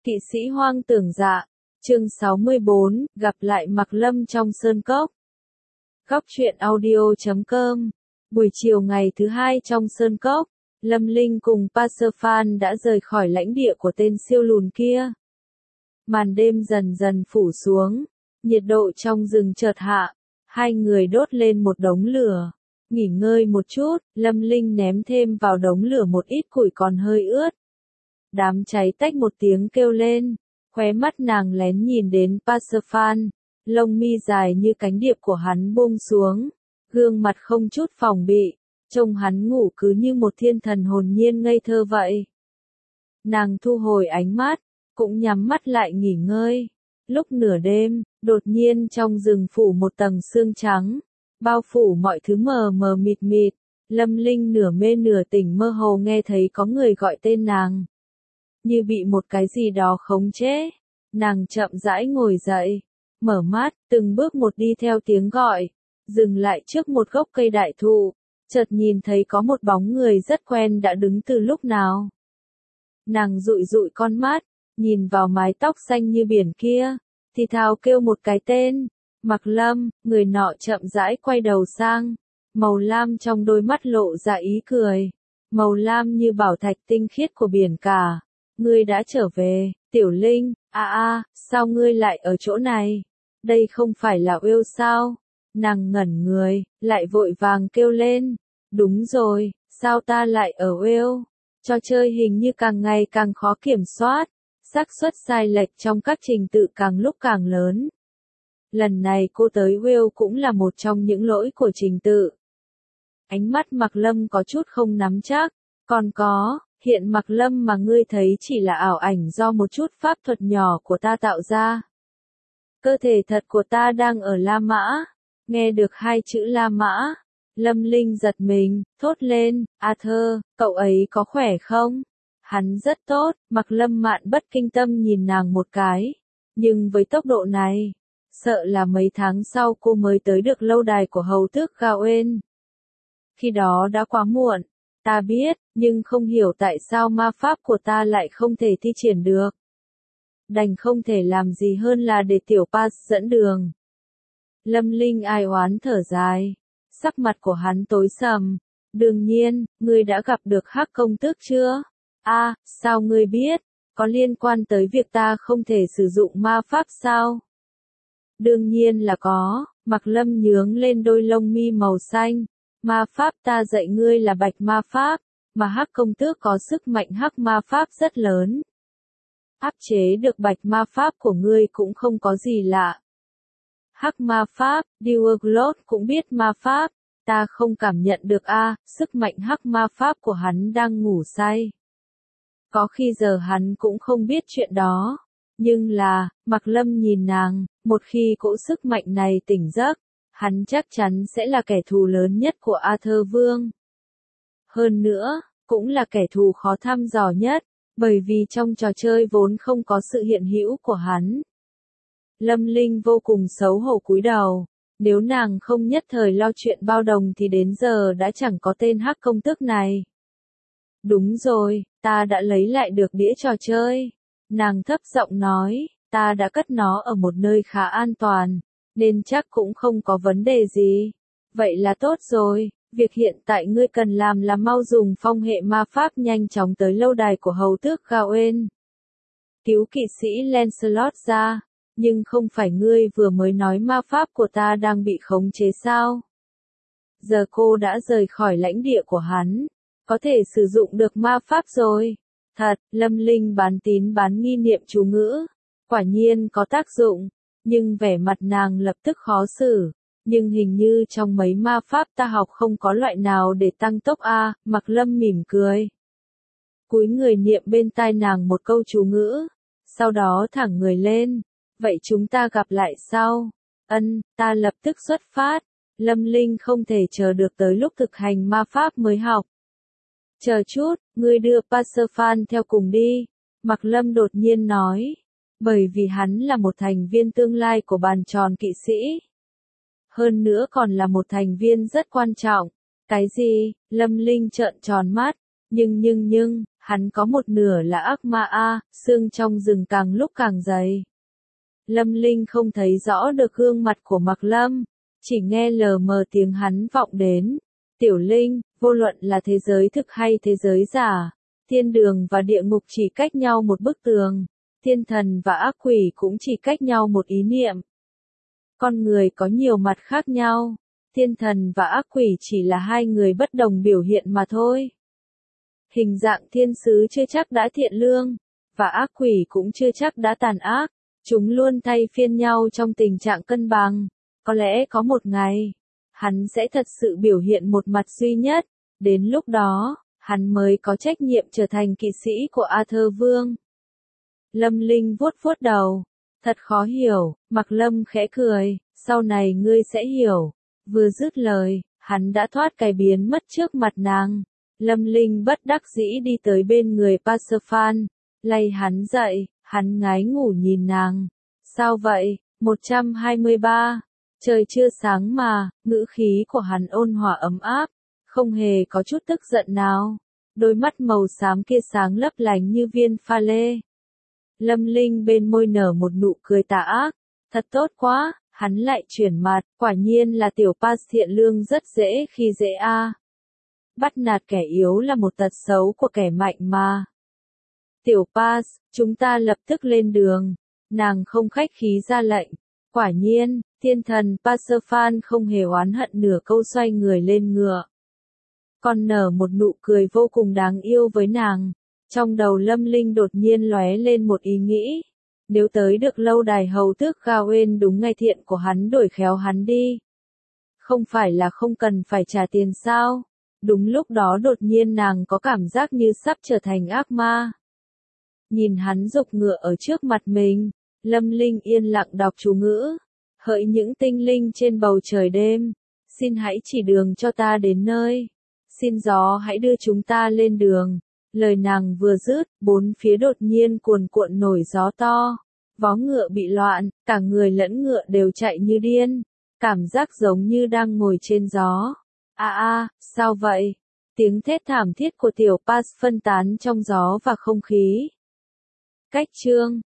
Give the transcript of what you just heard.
Kỵ sĩ hoang tưởng dạ, chương 64, gặp lại Mạc Lâm trong sơn cốc. Góc truyện audio.com. Buổi chiều ngày thứ hai trong sơn cốc, Lâm Linh cùng Pasophan đã rời khỏi lãnh địa của tên siêu lùn kia. Màn đêm dần dần phủ xuống, nhiệt độ trong rừng chợt hạ, hai người đốt lên một đống lửa. Nghỉ ngơi một chút, Lâm Linh ném thêm vào đống lửa một ít củi còn hơi ướt. Đám cháy tách một tiếng kêu lên, khóe mắt nàng lén nhìn đến Pasophan, lông mi dài như cánh điệp của hắn buông xuống, gương mặt không chút phòng bị, trông hắn ngủ cứ như một thiên thần hồn nhiên ngây thơ vậy. Nàng thu hồi ánh mắt, cũng nhắm mắt lại nghỉ ngơi. Lúc nửa đêm, đột nhiên trong rừng phủ một tầng sương trắng, bao phủ mọi thứ mờ mờ mịt mịt. Lâm Linh nửa mê nửa tỉnh mơ hồ nghe thấy có người gọi tên nàng. Như bị một cái gì đó khống chế, nàng chậm rãi ngồi dậy, mở mắt, từng bước một đi theo tiếng gọi, dừng lại trước một gốc cây đại thụ, chợt nhìn thấy có một bóng người rất quen đã đứng từ lúc nào. Nàng dụi dụi con mắt, nhìn vào mái tóc xanh như biển kia, thì thào kêu một cái tên, Mạc Lâm. Người nọ chậm rãi quay đầu sang, màu lam trong đôi mắt lộ ra ý cười, màu lam như bảo thạch tinh khiết của biển cả. Ngươi đã trở về, Tiểu Linh, sao ngươi lại ở chỗ này? Đây không phải là Will sao? Nàng ngẩn người, lại vội vàng kêu lên. Đúng rồi, sao ta lại ở Will? Trò chơi hình như càng ngày càng khó kiểm soát, xác suất sai lệch trong các trình tự càng lúc càng lớn. Lần này cô tới Will cũng là một trong những lỗi của trình tự. Ánh mắt Mạc Lâm có chút không nắm chắc, còn có. Hiện Mạc Lâm mà ngươi thấy chỉ là ảo ảnh do một chút pháp thuật nhỏ của ta tạo ra. Cơ thể thật của ta đang ở La Mã. Nghe được hai chữ La Mã, Lâm Linh giật mình, thốt lên, Arthur, cậu ấy có khỏe không? Hắn rất tốt. Mạc Lâm mạn bất kinh tâm nhìn nàng một cái. Nhưng với tốc độ này, sợ là mấy tháng sau cô mới tới được lâu đài của hầu tước Gawain. Khi đó đã quá muộn. Ta biết, nhưng không hiểu tại sao ma pháp của ta lại không thể thi triển được. Đành không thể làm gì hơn là để tiểu Pas dẫn đường. Lâm Linh ai oán thở dài. Sắc mặt của hắn tối sầm. Đương nhiên, ngươi đã gặp được Hắc công tước chưa? Sao ngươi biết? Có liên quan tới việc ta không thể sử dụng ma pháp sao? Đương nhiên là có. Mạc Lâm nhướng lên đôi lông mi màu xanh. Ma pháp ta dạy ngươi là bạch ma pháp, mà Hắc công tước có sức mạnh hắc ma pháp rất lớn. Áp chế được bạch ma pháp của ngươi cũng không có gì lạ. Hắc ma pháp, Dewglot cũng biết ma pháp, ta không cảm nhận được sức mạnh hắc ma pháp của hắn đang ngủ say. Có khi giờ hắn cũng không biết chuyện đó, nhưng là, Mạc Lâm nhìn nàng, một khi cỗ sức mạnh này tỉnh giấc, hắn chắc chắn sẽ là kẻ thù lớn nhất của Arthur Vương. Hơn nữa, cũng là kẻ thù khó thăm dò nhất, bởi vì trong trò chơi vốn không có sự hiện hữu của hắn. Lâm Linh vô cùng xấu hổ cúi đầu, nếu nàng không nhất thời lo chuyện bao đồng thì đến giờ đã chẳng có tên Hắc công tước này. Đúng rồi, ta đã lấy lại được đĩa trò chơi. Nàng thấp giọng nói, ta đã cất nó ở một nơi khá an toàn, nên chắc cũng không có vấn đề gì. Vậy là tốt rồi, việc hiện tại ngươi cần làm là mau dùng phong hệ ma pháp nhanh chóng tới lâu đài của hầu tước Gawain. Cứu kỵ sĩ Lancelot ra, nhưng không phải ngươi vừa mới nói ma pháp của ta đang bị khống chế sao? Giờ cô đã rời khỏi lãnh địa của hắn, có thể sử dụng được ma pháp rồi. Thật, Lâm Linh bán tín bán nghi niệm chú ngữ, quả nhiên có tác dụng. Nhưng vẻ mặt nàng lập tức khó xử. Nhưng hình như trong mấy ma pháp ta học không có loại nào để tăng tốc Mạc Lâm mỉm cười. Cúi người niệm bên tai nàng một câu chú ngữ. Sau đó thẳng người lên. Vậy chúng ta gặp lại sau. Ta lập tức xuất phát. Lâm Linh không thể chờ được tới lúc thực hành ma pháp mới học. Chờ chút, ngươi đưa Pasophan theo cùng đi. Mạc Lâm đột nhiên nói. Bởi vì hắn là một thành viên tương lai của bàn tròn kỵ sĩ. Hơn nữa còn là một thành viên rất quan trọng. Cái gì? Lâm Linh trợn tròn mắt. Nhưng, Hắn có một nửa là ác ma a, xương trong rừng càng lúc càng dày. Lâm Linh không thấy rõ được gương mặt của Mạc Lâm, chỉ nghe lờ mờ tiếng hắn vọng đến. Tiểu Linh, vô luận là thế giới thực hay thế giới giả, thiên đường và địa ngục chỉ cách nhau một bức tường, thiên thần và ác quỷ cũng chỉ cách nhau một ý niệm. Con người có nhiều mặt khác nhau, thiên thần và ác quỷ chỉ là hai người bất đồng biểu hiện mà thôi. Hình dạng thiên sứ chưa chắc đã thiện lương, và ác quỷ cũng chưa chắc đã tàn ác, chúng luôn thay phiên nhau trong tình trạng cân bằng. Có lẽ có một ngày, hắn sẽ thật sự biểu hiện một mặt duy nhất, đến lúc đó, hắn mới có trách nhiệm trở thành kỵ sĩ của Arthur Vương. Lâm Linh vuốt vuốt đầu, thật khó hiểu, Mạc Lâm khẽ cười, sau này ngươi sẽ hiểu. Vừa dứt lời, hắn đã thoát cái biến mất trước mặt nàng. Lâm Linh bất đắc dĩ đi tới bên người Pasophan, lay hắn dậy, hắn ngái ngủ nhìn nàng. Sao vậy? 123. Trời chưa sáng mà, ngữ khí của hắn ôn hòa ấm áp, không hề có chút tức giận nào. Đôi mắt màu xám kia sáng lấp lánh như viên pha lê. Lâm Linh bên môi nở một nụ cười tà ác. Thật tốt quá, hắn lại chuyển mặt, quả nhiên là tiểu Pas thiện lương rất dễ khi dễ a. Bắt nạt kẻ yếu là một tật xấu của kẻ mạnh mà. Tiểu Pas, chúng ta lập tức lên đường. Nàng không khách khí ra lệnh. Quả nhiên, thiên thần Pasophan không hề oán hận nửa câu, xoay người lên ngựa. Còn nở một nụ cười vô cùng đáng yêu với nàng. Trong đầu Lâm Linh đột nhiên lóe lên một ý nghĩ. Nếu tới được lâu đài hầu tước Gawain đúng ngày thiện của hắn đổi khéo hắn đi. Không phải là không cần phải trả tiền sao? Đúng lúc đó đột nhiên nàng có cảm giác như sắp trở thành ác ma. Nhìn hắn giục ngựa ở trước mặt mình, Lâm Linh yên lặng đọc chú ngữ. Hỡi những tinh linh trên bầu trời đêm, xin hãy chỉ đường cho ta đến nơi. Xin gió hãy đưa chúng ta lên đường. Lời nàng vừa dứt, bốn phía đột nhiên cuồn cuộn nổi gió to. Vó ngựa bị loạn, cả người lẫn ngựa đều chạy như điên. Cảm giác giống như đang ngồi trên gió. Sao vậy? Tiếng thét thảm thiết của tiểu Pas phân tán trong gió và không khí. Cách chương